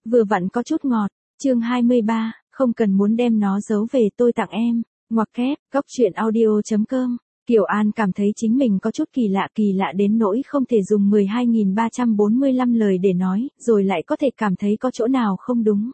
Vừa vặn có chút ngọt. Chương 23, không cần muốn đem nó giấu về tôi tặng em. Ngoặc kép, góc truyện audio.com. Kiều An cảm thấy chính mình có chút kỳ lạ đến nỗi không thể dùng 12.345 lời để nói, rồi lại có thể cảm thấy có chỗ nào không đúng.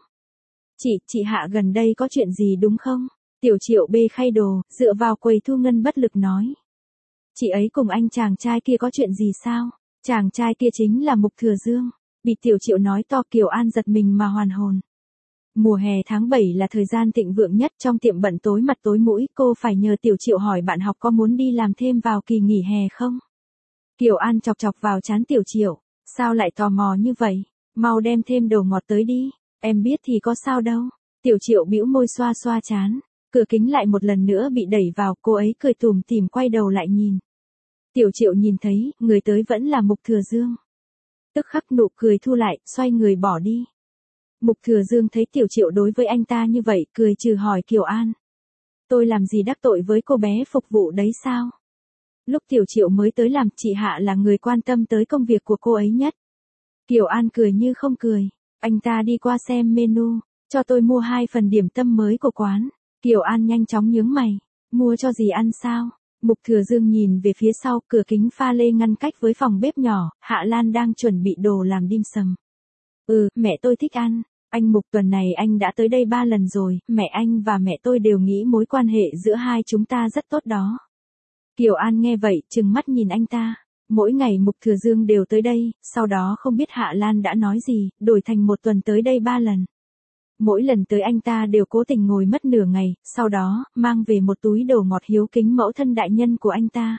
Chị Hạ gần đây có chuyện gì đúng không? Tiểu Triệu bê khay đồ, dựa vào quầy thu ngân bất lực nói. Chị ấy cùng anh chàng trai kia có chuyện gì sao? Chàng trai kia chính là Mục Thừa Dương. Bị Tiểu Triệu nói to Kiều An giật mình mà hoàn hồn. Mùa hè tháng 7 là thời gian thịnh vượng nhất trong tiệm bận tối mặt tối mũi, cô phải nhờ Tiểu Triệu hỏi bạn học có muốn đi làm thêm vào kỳ nghỉ hè không? Kiều An chọc chọc vào trán Tiểu Triệu, sao lại tò mò như vậy? Mau đem thêm đồ ngọt tới đi, em biết thì có sao đâu. Tiểu Triệu bĩu môi xoa xoa trán, cửa kính lại một lần nữa bị đẩy vào, cô ấy cười tủm tỉm quay đầu lại nhìn. Tiểu Triệu nhìn thấy, người tới vẫn là Mục Thừa Dương. Tức khắc nụ cười thu lại, xoay người bỏ đi. Mục Thừa Dương thấy Tiểu Triệu đối với anh ta như vậy, cười trừ hỏi Kiều An. Tôi làm gì đắc tội với cô bé phục vụ đấy sao? Lúc Tiểu Triệu mới tới làm, chị Hạ là người quan tâm tới công việc của cô ấy nhất. Kiều An cười như không cười. Anh ta đi qua xem menu, cho tôi mua 2 phần điểm tâm mới của quán. Kiều An nhanh chóng nhướng mày. Mua cho gì ăn sao? Mục Thừa Dương nhìn về phía sau, cửa kính pha lê ngăn cách với phòng bếp nhỏ, Hạ Lan đang chuẩn bị đồ làm dim sum. Mẹ tôi thích ăn. Anh Mục, tuần này anh đã tới đây 3 lần rồi, mẹ anh và mẹ tôi đều nghĩ mối quan hệ giữa hai chúng ta rất tốt đó. Kiều An nghe vậy, trừng mắt nhìn anh ta. Mỗi ngày Mục Thừa Dương đều tới đây, sau đó không biết Hạ Lan đã nói gì, đổi thành một tuần tới đây 3 lần. Mỗi lần tới anh ta đều cố tình ngồi mất nửa ngày, sau đó, mang về một túi đồ ngọt hiếu kính mẫu thân đại nhân của anh ta.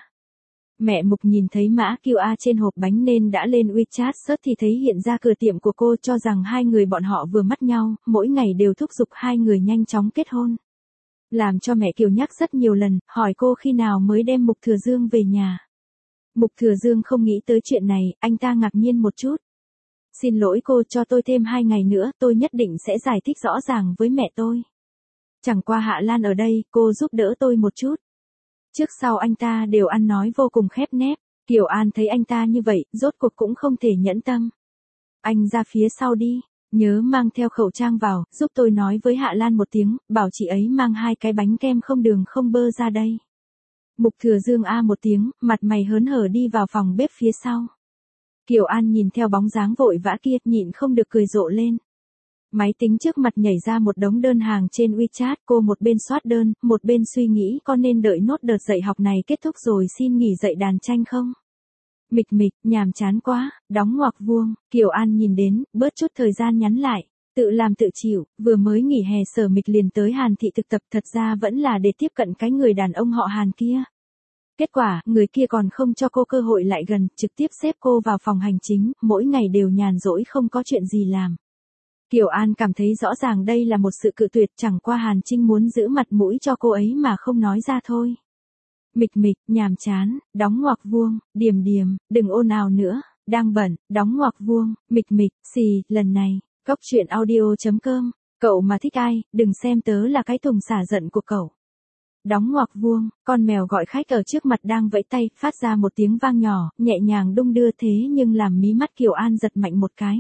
Mẹ Mục nhìn thấy mã QR trên hộp bánh nên đã lên WeChat search thì thấy hiện ra cửa tiệm của cô, cho rằng hai người bọn họ vừa mắt nhau, mỗi ngày đều thúc giục hai người nhanh chóng kết hôn. Làm cho mẹ Kiều nhắc rất nhiều lần, hỏi cô khi nào mới đem Mục Thừa Dương về nhà. Mục Thừa Dương không nghĩ tới chuyện này, anh ta ngạc nhiên một chút. Xin lỗi cô, cho tôi thêm 2 ngày nữa, tôi nhất định sẽ giải thích rõ ràng với mẹ tôi. Chẳng qua Hạ Lan ở đây, cô giúp đỡ tôi một chút. Trước sau anh ta đều ăn nói vô cùng khép nép, Kiều An thấy anh ta như vậy, rốt cuộc cũng không thể nhẫn tâm. Anh ra phía sau đi, nhớ mang theo khẩu trang vào, giúp tôi nói với Hạ Lan một tiếng, bảo chị ấy mang 2 cái bánh kem không đường không bơ ra đây. Mục Thừa Dương một tiếng, mặt mày hớn hở đi vào phòng bếp phía sau. Kiều An nhìn theo bóng dáng vội vã kia, nhịn không được cười rộ lên. Máy tính trước mặt nhảy ra một đống đơn hàng trên WeChat, cô một bên soát đơn, một bên suy nghĩ có nên đợi nốt đợt dạy học này kết thúc rồi xin nghỉ dạy đàn tranh không? Mịch, nhàm chán quá, đóng ngoặc vuông, Kiều An nhìn đến, bớt chút thời gian nhắn lại, tự làm tự chịu, vừa mới nghỉ hè Sở Mịch liền tới Hàn Thị thực tập, thật ra vẫn là để tiếp cận cái người đàn ông họ Hàn kia. Kết quả, người kia còn không cho cô cơ hội lại gần, trực tiếp xếp cô vào phòng hành chính, mỗi ngày đều nhàn rỗi không có chuyện gì làm. Kiều An cảm thấy rõ ràng đây là một sự cự tuyệt, chẳng qua Hàn Trinh muốn giữ mặt mũi cho cô ấy mà không nói ra thôi. Mịch, nhàm chán, đóng ngoặc vuông, điềm, đừng ồn ào nữa, đang bận, đóng ngoặc vuông, mịch, xì, lần này, góc truyện audio.com, cậu mà thích ai, đừng xem tớ là cái thùng xả giận của cậu. Đóng ngoặc vuông, con mèo gọi khách ở trước mặt đang vẫy tay, phát ra một tiếng vang nhỏ, nhẹ nhàng đung đưa thế nhưng làm mí mắt Kiều An giật mạnh một cái.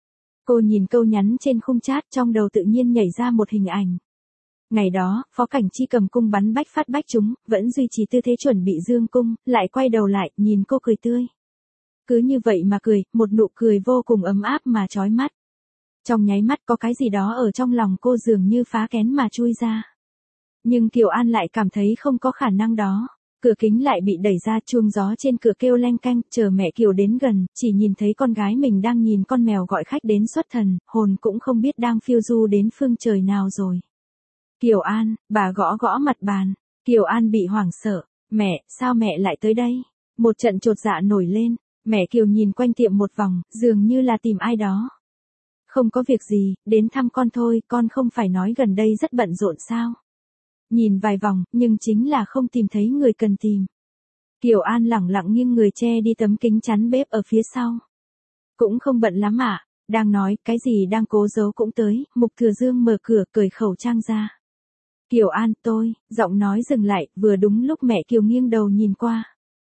Cô nhìn câu nhắn trên khung chat, trong đầu tự nhiên nhảy ra một hình ảnh. Ngày đó, Phó Cảnh Chi cầm cung bắn bách phát bách trúng, vẫn duy trì tư thế chuẩn bị dương cung, lại quay đầu lại, nhìn cô cười tươi. Cứ như vậy mà cười, một nụ cười vô cùng ấm áp mà chói mắt. Trong nháy mắt có cái gì đó ở trong lòng cô dường như phá kén mà chui ra. Nhưng Kiều An lại cảm thấy không có khả năng đó. Cửa kính lại bị đẩy ra, chuông gió trên cửa kêu leng keng, chờ mẹ Kiều đến gần, chỉ nhìn thấy con gái mình đang nhìn con mèo gọi khách đến xuất thần, hồn cũng không biết đang phiêu du đến phương trời nào rồi. Kiều An, bà gõ gõ mặt bàn. Kiều An bị hoảng sợ. Mẹ, sao mẹ lại tới đây? Một trận chột dạ nổi lên. Mẹ Kiều nhìn quanh tiệm một vòng, dường như là tìm ai đó. Không có việc gì, đến thăm con thôi, con không phải nói gần đây rất bận rộn sao? Nhìn vài vòng, nhưng chính là không tìm thấy người cần tìm. Kiều An lẳng lặng nghiêng người che đi tấm kính chắn bếp ở phía sau. Cũng không bận lắm ạ. Đang nói, cái gì đang cố giấu cũng tới, Mục Thừa Dương mở cửa, cởi khẩu trang ra. Kiều An, tôi, giọng nói dừng lại, vừa đúng lúc mẹ Kiều nghiêng đầu nhìn qua.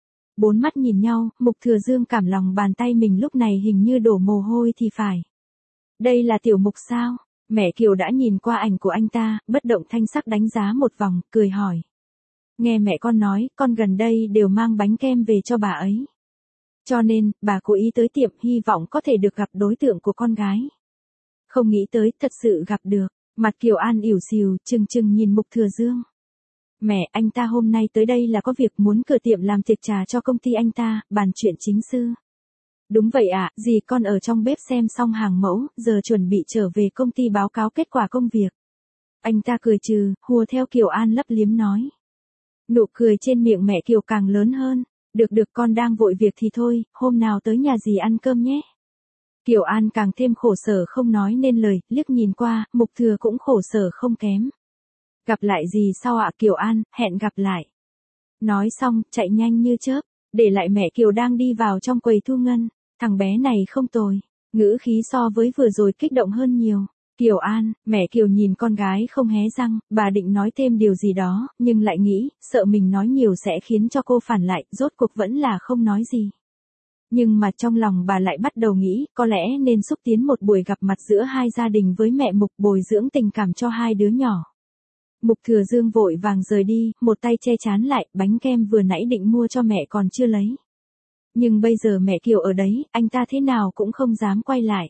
4 mắt nhìn nhau, Mục Thừa Dương cảm lòng bàn tay mình lúc này hình như đổ mồ hôi thì phải. Đây là Tiểu Mục sao? Mẹ Kiều đã nhìn qua ảnh của anh ta, bất động thanh sắc đánh giá một vòng, cười hỏi. Nghe mẹ con nói, con gần đây đều mang bánh kem về cho bà ấy. Cho nên, bà cố ý tới tiệm hy vọng có thể được gặp đối tượng của con gái. Không nghĩ tới, thật sự gặp được. Mặt Kiều An ỉu xìu, chừng chừng nhìn Mục Thừa Dương. Mẹ, anh ta hôm nay tới đây là có việc muốn cửa tiệm làm tiệc trà cho công ty anh ta, bàn chuyện chính sư. Đúng vậy ạ, dì con ở trong bếp xem xong hàng mẫu, giờ chuẩn bị trở về công ty báo cáo kết quả công việc. Anh ta cười trừ, hùa theo Kiều An lấp liếm nói. Nụ cười trên miệng mẹ Kiều càng lớn hơn. Được con đang vội việc thì thôi, hôm nào tới nhà dì ăn cơm nhé. Kiều An càng thêm khổ sở không nói nên lời, liếc nhìn qua, Mục Thừa cũng khổ sở không kém. Gặp lại dì sau ạ Kiều An, hẹn gặp lại. Nói xong, chạy nhanh như chớp, để lại mẹ Kiều đang đi vào trong quầy thu ngân. Thằng bé này không tồi, ngữ khí so với vừa rồi kích động hơn nhiều. Kiều An, mẹ Kiều nhìn con gái không hé răng, bà định nói thêm điều gì đó, nhưng lại nghĩ, sợ mình nói nhiều sẽ khiến cho cô phản lại, rốt cuộc vẫn là không nói gì. Nhưng mà trong lòng bà lại bắt đầu nghĩ, có lẽ nên xúc tiến một buổi gặp mặt giữa hai gia đình với mẹ Mục, bồi dưỡng tình cảm cho hai đứa nhỏ. Mục Thừa Dương vội vàng rời đi, một tay che chán lại, bánh kem vừa nãy định mua cho mẹ còn chưa lấy. Nhưng bây giờ mẹ Kiều ở đấy, anh ta thế nào cũng không dám quay lại.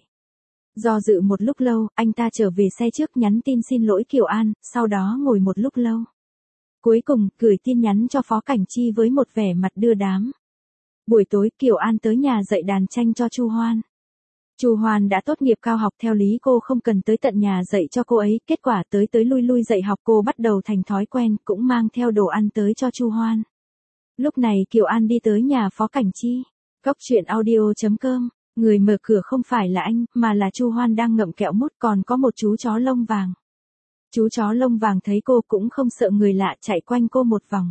Do dự một lúc lâu, anh ta trở về xe trước nhắn tin xin lỗi Kiều An, sau đó ngồi một lúc lâu. Cuối cùng, gửi tin nhắn cho Phó Cảnh Chi với một vẻ mặt đưa đám. Buổi tối Kiều An tới nhà dạy đàn tranh cho Chu Hoan. Chu Hoan đã tốt nghiệp cao học, theo lý cô không cần tới tận nhà dạy cho cô ấy, kết quả tới lui lui dạy học cô bắt đầu thành thói quen, cũng mang theo đồ ăn tới cho Chu Hoan. Lúc này Kiều An đi tới nhà Phó Cảnh Chi. Góc truyện audio.com, người mở cửa không phải là anh, mà là Chu Hoan đang ngậm kẹo mút, còn có một chú chó lông vàng. Chú chó lông vàng thấy cô cũng không sợ người lạ, chạy quanh cô một vòng.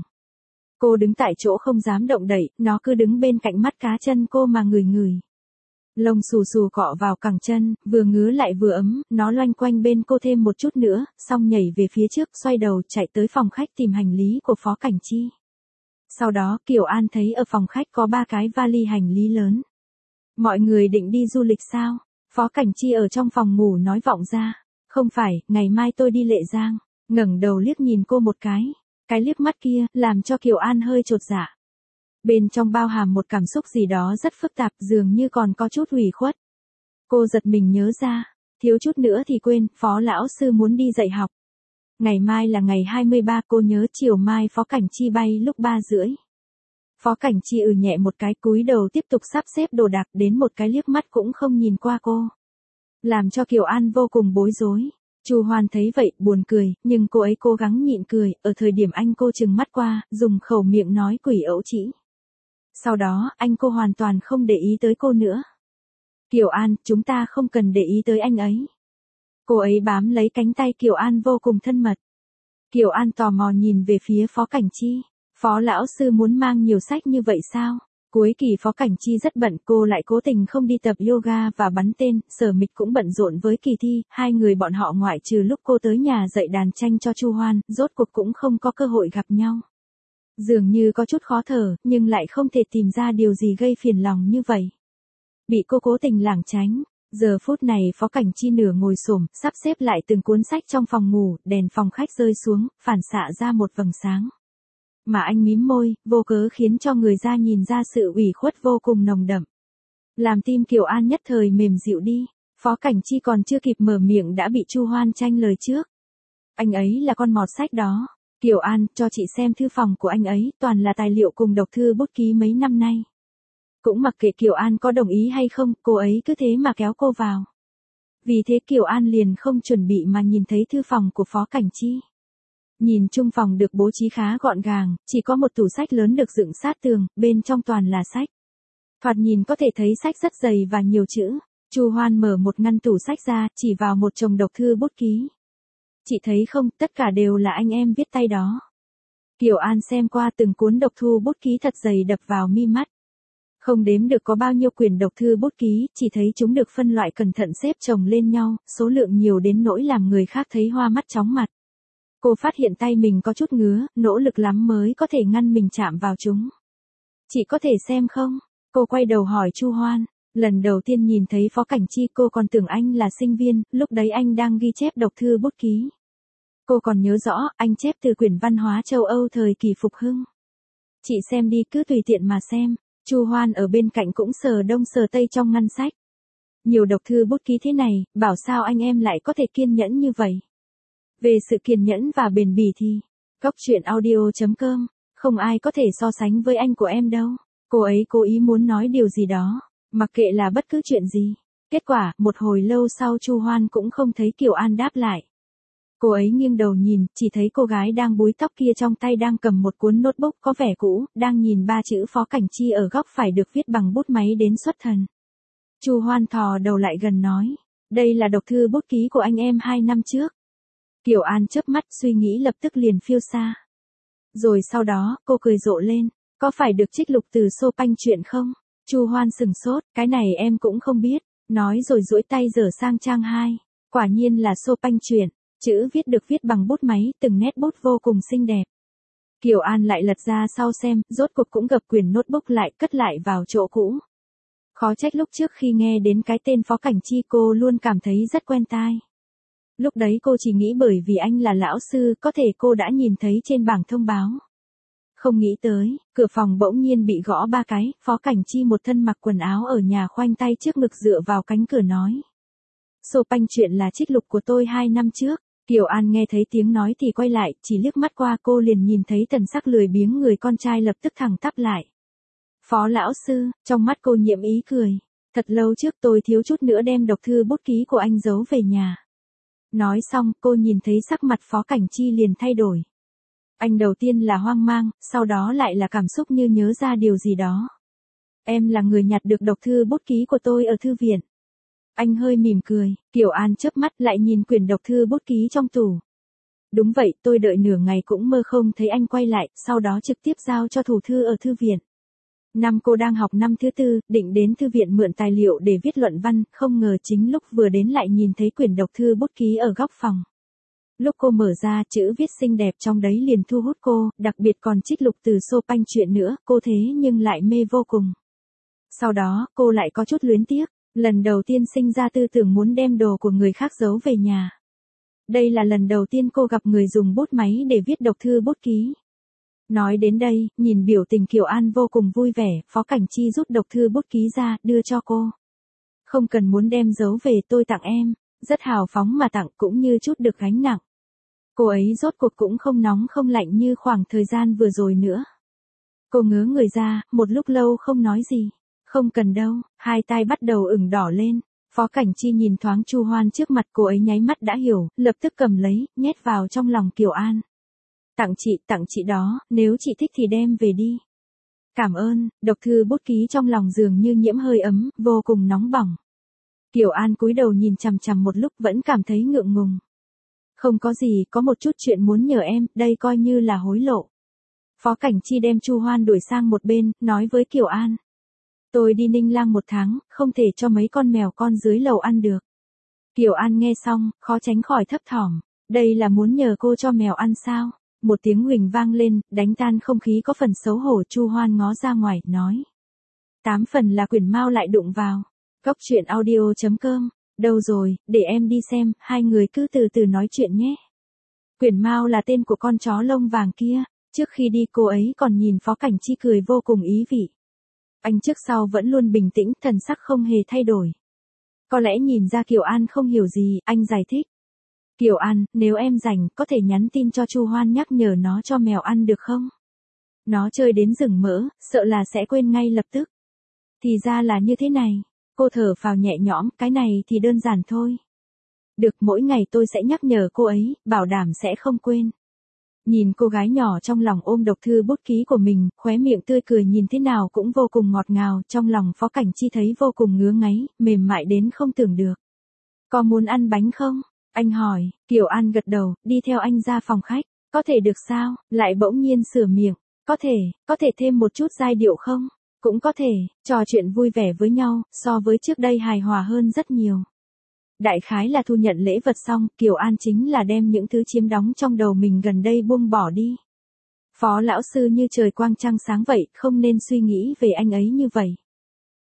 Cô đứng tại chỗ không dám động đậy, nó cứ đứng bên cạnh mắt cá chân cô mà ngửi ngửi. Lông xù xù cọ vào cẳng chân, vừa ngứa lại vừa ấm, nó loanh quanh bên cô thêm một chút nữa, xong nhảy về phía trước, xoay đầu chạy tới phòng khách tìm hành lý của Phó Cảnh Chi. Sau đó Kiều An thấy ở phòng khách có 3 cái vali hành lý lớn. Mọi người định đi du lịch sao? Phó Cảnh Chi ở trong phòng ngủ nói vọng ra. Không phải, ngày mai tôi đi Lệ Giang. Ngẩng đầu liếc nhìn cô một cái. Cái liếc mắt kia, làm cho Kiều An hơi chột dạ. Bên trong bao hàm một cảm xúc gì đó rất phức tạp, dường như còn có chút ủy khuất. Cô giật mình nhớ ra, thiếu chút nữa thì quên, Phó lão sư muốn đi dạy học. Ngày mai là ngày 23, cô nhớ chiều mai Phó Cảnh Chi bay lúc 3:30. Phó Cảnh Chi nhẹ một cái, cúi đầu tiếp tục sắp xếp đồ đạc, đến một cái liếc mắt cũng không nhìn qua cô. Làm cho Kiều An vô cùng bối rối. Chu Hoan thấy vậy, buồn cười, nhưng cô ấy cố gắng nhịn cười, ở thời điểm anh cô trừng mắt qua, dùng khẩu miệng nói quỷ ẩu chỉ. Sau đó, anh cô hoàn toàn không để ý tới cô nữa. Kiều An, chúng ta không cần để ý tới anh ấy. Cô ấy bám lấy cánh tay Kiều An vô cùng thân mật. Kiều An tò mò nhìn về phía Phó Cảnh Chi. Phó lão sư muốn mang nhiều sách như vậy sao? Cuối kỳ Phó Cảnh Chi rất bận, cô lại cố tình không đi tập yoga và bắn tên, Sở Mịch cũng bận rộn với kỳ thi, hai người bọn họ ngoại trừ lúc cô tới nhà dạy đàn tranh cho Chu Hoan, rốt cuộc cũng không có cơ hội gặp nhau. Dường như có chút khó thở, nhưng lại không thể tìm ra điều gì gây phiền lòng như vậy. Bị cô cố tình lảng tránh. Giờ phút này Phó Cảnh Chi nửa ngồi xổm, sắp xếp lại từng cuốn sách trong phòng ngủ, đèn phòng khách rơi xuống, phản xạ ra một vầng sáng. Mà anh mím môi, vô cớ khiến cho người ra nhìn ra sự ủy khuất vô cùng nồng đậm. Làm tim Kiều An nhất thời mềm dịu đi, Phó Cảnh Chi còn chưa kịp mở miệng đã bị Chu Hoan tranh lời trước. Anh ấy là con mọt sách đó. Kiều An, cho chị xem thư phòng của anh ấy, toàn là tài liệu cùng độc thư bút ký mấy năm nay. Cũng mặc kệ Kiều An có đồng ý hay không, cô ấy cứ thế mà kéo cô vào. Vì thế Kiều An liền không chuẩn bị mà nhìn thấy thư phòng của Phó Cảnh Chi. Nhìn chung phòng được bố trí khá gọn gàng, chỉ có một tủ sách lớn được dựng sát tường, bên trong toàn là sách. Thoạt nhìn có thể thấy sách rất dày và nhiều chữ. Chu Hoan mở một ngăn tủ sách ra, chỉ vào một chồng độc thư bút ký. Chị thấy không, tất cả đều là anh em viết tay đó. Kiều An xem qua từng cuốn độc thư bút ký thật dày đập vào mi mắt. Không đếm được có bao nhiêu quyển độc thư bút ký, chỉ thấy chúng được phân loại cẩn thận xếp chồng lên nhau, số lượng nhiều đến nỗi làm người khác thấy hoa mắt chóng mặt. Cô phát hiện tay mình có chút ngứa, nỗ lực lắm mới có thể ngăn mình chạm vào chúng. Chị có thể xem không? Cô quay đầu hỏi Chu Hoan. Lần đầu tiên nhìn thấy Phó Cảnh Chi cô còn tưởng anh là sinh viên, lúc đấy anh đang ghi chép độc thư bút ký. Cô còn nhớ rõ, anh chép từ quyển văn hóa châu Âu thời kỳ phục hưng. Chị xem đi, cứ tùy tiện mà xem. Chu Hoan ở bên cạnh cũng sờ đông sờ tây trong ngăn sách. Nhiều độc thư bút ký thế này, bảo sao anh em lại có thể kiên nhẫn như vậy. Về sự kiên nhẫn và bền bỉ thì, Cóc truyện audio.com, không ai có thể so sánh với anh của em đâu. Cô ấy cố ý muốn nói điều gì đó, mặc kệ là bất cứ chuyện gì. Kết quả, một hồi lâu sau Chu Hoan cũng không thấy Kiều An đáp lại. Cô ấy nghiêng đầu nhìn, chỉ thấy cô gái đang búi tóc kia trong tay đang cầm một cuốn notebook có vẻ cũ, đang nhìn ba chữ Phó Cảnh Chi ở góc phải được viết bằng bút máy đến xuất thần. Chu Hoan thò đầu lại gần nói, đây là độc thư bút ký của anh em 2 năm trước. Kiều An chớp mắt suy nghĩ lập tức liền phiêu xa. Rồi sau đó, cô cười rộ lên, có phải được trích lục từ Chopin truyện không? Chu Hoan sừng sốt, cái này em cũng không biết, nói rồi duỗi tay dở sang trang 2. Quả nhiên là Chopin truyện, chữ viết được viết bằng bút máy, từng nét bút vô cùng xinh đẹp. Kiều An lại lật ra sau xem, rốt cuộc cũng gập quyển notebook lại, cất lại vào chỗ cũ. Khó trách lúc trước khi nghe đến cái tên Phó Cảnh Chi cô luôn cảm thấy rất quen tai. Lúc đấy cô chỉ nghĩ bởi vì anh là lão sư, có thể cô đã nhìn thấy trên bảng thông báo. Không nghĩ tới, cửa phòng bỗng nhiên bị gõ 3 cái, Phó Cảnh Chi một thân mặc quần áo ở nhà khoanh tay trước ngực dựa vào cánh cửa nói. Chopin truyện là trích lục của tôi 2 năm trước. Kiều An nghe thấy tiếng nói thì quay lại, chỉ liếc mắt qua cô liền nhìn thấy thần sắc lười biếng người con trai lập tức thẳng tắp lại. Phó lão sư, trong mắt cô nhiệm ý cười. Thật lâu trước tôi thiếu chút nữa đem độc thư bút ký của anh giấu về nhà. Nói xong, cô nhìn thấy sắc mặt Phó Cảnh Chi liền thay đổi. Anh đầu tiên là hoang mang, sau đó lại là cảm xúc như nhớ ra điều gì đó. Em là người nhặt được độc thư bút ký của tôi ở thư viện. Anh hơi mỉm cười, Kiều An chớp mắt lại nhìn quyển độc thư bút ký trong tủ. Đúng vậy, tôi đợi nửa ngày cũng mơ không thấy anh quay lại, sau đó trực tiếp giao cho thủ thư ở thư viện. Năm cô đang học năm thứ 4, định đến thư viện mượn tài liệu để viết luận văn, không ngờ chính lúc vừa đến lại nhìn thấy quyển độc thư bút ký ở góc phòng. Lúc cô mở ra, chữ viết xinh đẹp trong đấy liền thu hút cô, đặc biệt còn trích lục từ Chopin truyện nữa, cô thế nhưng lại mê vô cùng. Sau đó, cô lại có chút luyến tiếc, lần đầu tiên sinh ra tư tưởng muốn đem đồ của người khác giấu về nhà. Đây là lần đầu tiên cô gặp người dùng bút máy để viết độc thư bút ký. Nói đến đây, nhìn biểu tình Kiều An vô cùng vui vẻ, Phó Cảnh Chi rút độc thư bút ký ra, đưa cho cô. Không cần muốn đem giấu về, tôi tặng em, rất hào phóng mà tặng cũng như chút được gánh nặng. Cô ấy rốt cuộc cũng không nóng không lạnh như khoảng thời gian vừa rồi nữa. Cô ngớ người ra, một lúc lâu không nói gì. Không cần đâu, hai tai bắt đầu ửng đỏ lên. Phó Cảnh Chi nhìn thoáng Chu Hoan trước mặt, cô ấy nháy mắt đã hiểu, lập tức cầm lấy, nhét vào trong lòng Kiều An. Tặng chị đó, nếu chị thích thì đem về đi. Cảm ơn, độc thư bút ký trong lòng dường như nhiễm hơi ấm, vô cùng nóng bỏng. Kiều An cúi đầu nhìn chằm chằm một lúc vẫn cảm thấy ngượng ngùng. Không có gì, có một chút chuyện muốn nhờ em, đây coi như là hối lộ. Phó Cảnh Chi đem Chu Hoan đuổi sang một bên, nói với Kiều An. Tôi đi Ninh Lang 1 tháng, không thể cho mấy con mèo con dưới lầu ăn được. Kiều An nghe xong, khó tránh khỏi thấp thỏm. Đây là muốn nhờ cô cho mèo ăn sao? Một tiếng huỳnh vang lên, đánh tan không khí có phần xấu hổ. Chu Hoan ngó ra ngoài, nói. 8 phần là quyển Mao lại đụng vào. Cóc truyện audio.com. Đâu rồi, để em đi xem, hai người cứ từ từ nói chuyện nhé. Quyển Mao là tên của con chó lông vàng kia. Trước khi đi cô ấy còn nhìn Phó Cảnh Chi cười vô cùng ý vị. Anh trước sau vẫn luôn bình tĩnh, thần sắc không hề thay đổi. Có lẽ nhìn ra Kiều An không hiểu gì, anh giải thích. Kiều An, nếu em rảnh, có thể nhắn tin cho Chu Hoan nhắc nhở nó cho mèo ăn được không? Nó chơi đến rừng mỡ, sợ là sẽ quên ngay lập tức. Thì ra là như thế này. Cô thở phào nhẹ nhõm, cái này thì đơn giản thôi. Được, mỗi ngày tôi sẽ nhắc nhở cô ấy, bảo đảm sẽ không quên. Nhìn cô gái nhỏ trong lòng ôm độc thư bút ký của mình, khóe miệng tươi cười nhìn thế nào cũng vô cùng ngọt ngào, trong lòng Phó Cảnh Chi thấy vô cùng ngứa ngáy, mềm mại đến không tưởng được. Có muốn ăn bánh không? Anh hỏi, Kiều An gật đầu, đi theo anh ra phòng khách. Có thể được sao? Lại bỗng nhiên sửa miệng. Có thể thêm một chút giai điệu không? Cũng có thể, trò chuyện vui vẻ với nhau, so với trước đây hài hòa hơn rất nhiều. Đại khái là thu nhận lễ vật xong, Kiều An chính là đem những thứ chiếm đóng trong đầu mình gần đây buông bỏ đi. Phó lão sư như trời quang trăng sáng vậy, không nên suy nghĩ về anh ấy như vậy.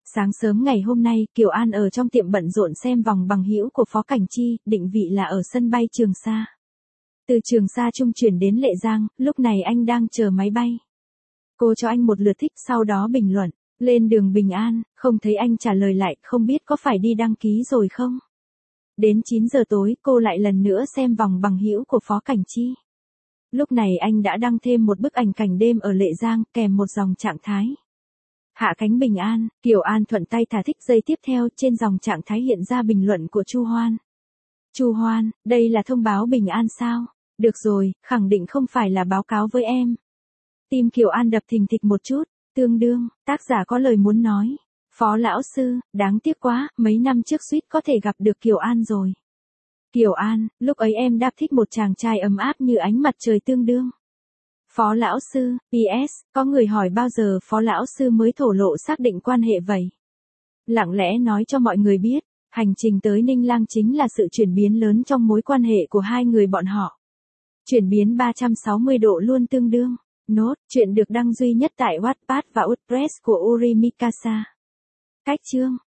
Sáng sớm ngày hôm nay, Kiều An ở trong tiệm bận rộn xem vòng bằng hữu của Phó Cảnh Chi, định vị là ở sân bay Trường Sa. Từ Trường Sa trung chuyển đến Lệ Giang, lúc này anh đang chờ máy bay. Cô cho anh một lượt thích sau đó bình luận, lên đường bình an, không thấy anh trả lời lại, không biết có phải đi đăng ký rồi không? Đến 9 giờ tối, cô lại lần nữa xem vòng bằng hữu của Phó Cảnh Chi. Lúc này anh đã đăng thêm một bức ảnh cảnh đêm ở Lệ Giang, kèm một dòng trạng thái. Hạ cánh bình an, Kiều An thuận tay thả thích. Giây tiếp theo, trên dòng trạng thái hiện ra bình luận của Chu Hoan. Chu Hoan, đây là thông báo bình an sao? Được rồi, khẳng định không phải là báo cáo với em. Tim Kiều An đập thình thịch một chút, tương đương, tác giả có lời muốn nói. Phó lão sư, đáng tiếc quá, mấy năm trước suýt có thể gặp được Kiều An rồi. Kiều An, lúc ấy em đáp thích một chàng trai ấm áp như ánh mặt trời tương đương. Phó lão sư, PS, có người hỏi bao giờ Phó lão sư mới thổ lộ xác định quan hệ vậy? Lặng lẽ nói cho mọi người biết, hành trình tới Ninh Lang chính là sự chuyển biến lớn trong mối quan hệ của hai người bọn họ. Chuyển biến 360 độ luôn tương đương. Nốt, chuyện được đăng duy nhất tại Wattpad và WordPress của Uri Mikasa. Cách chương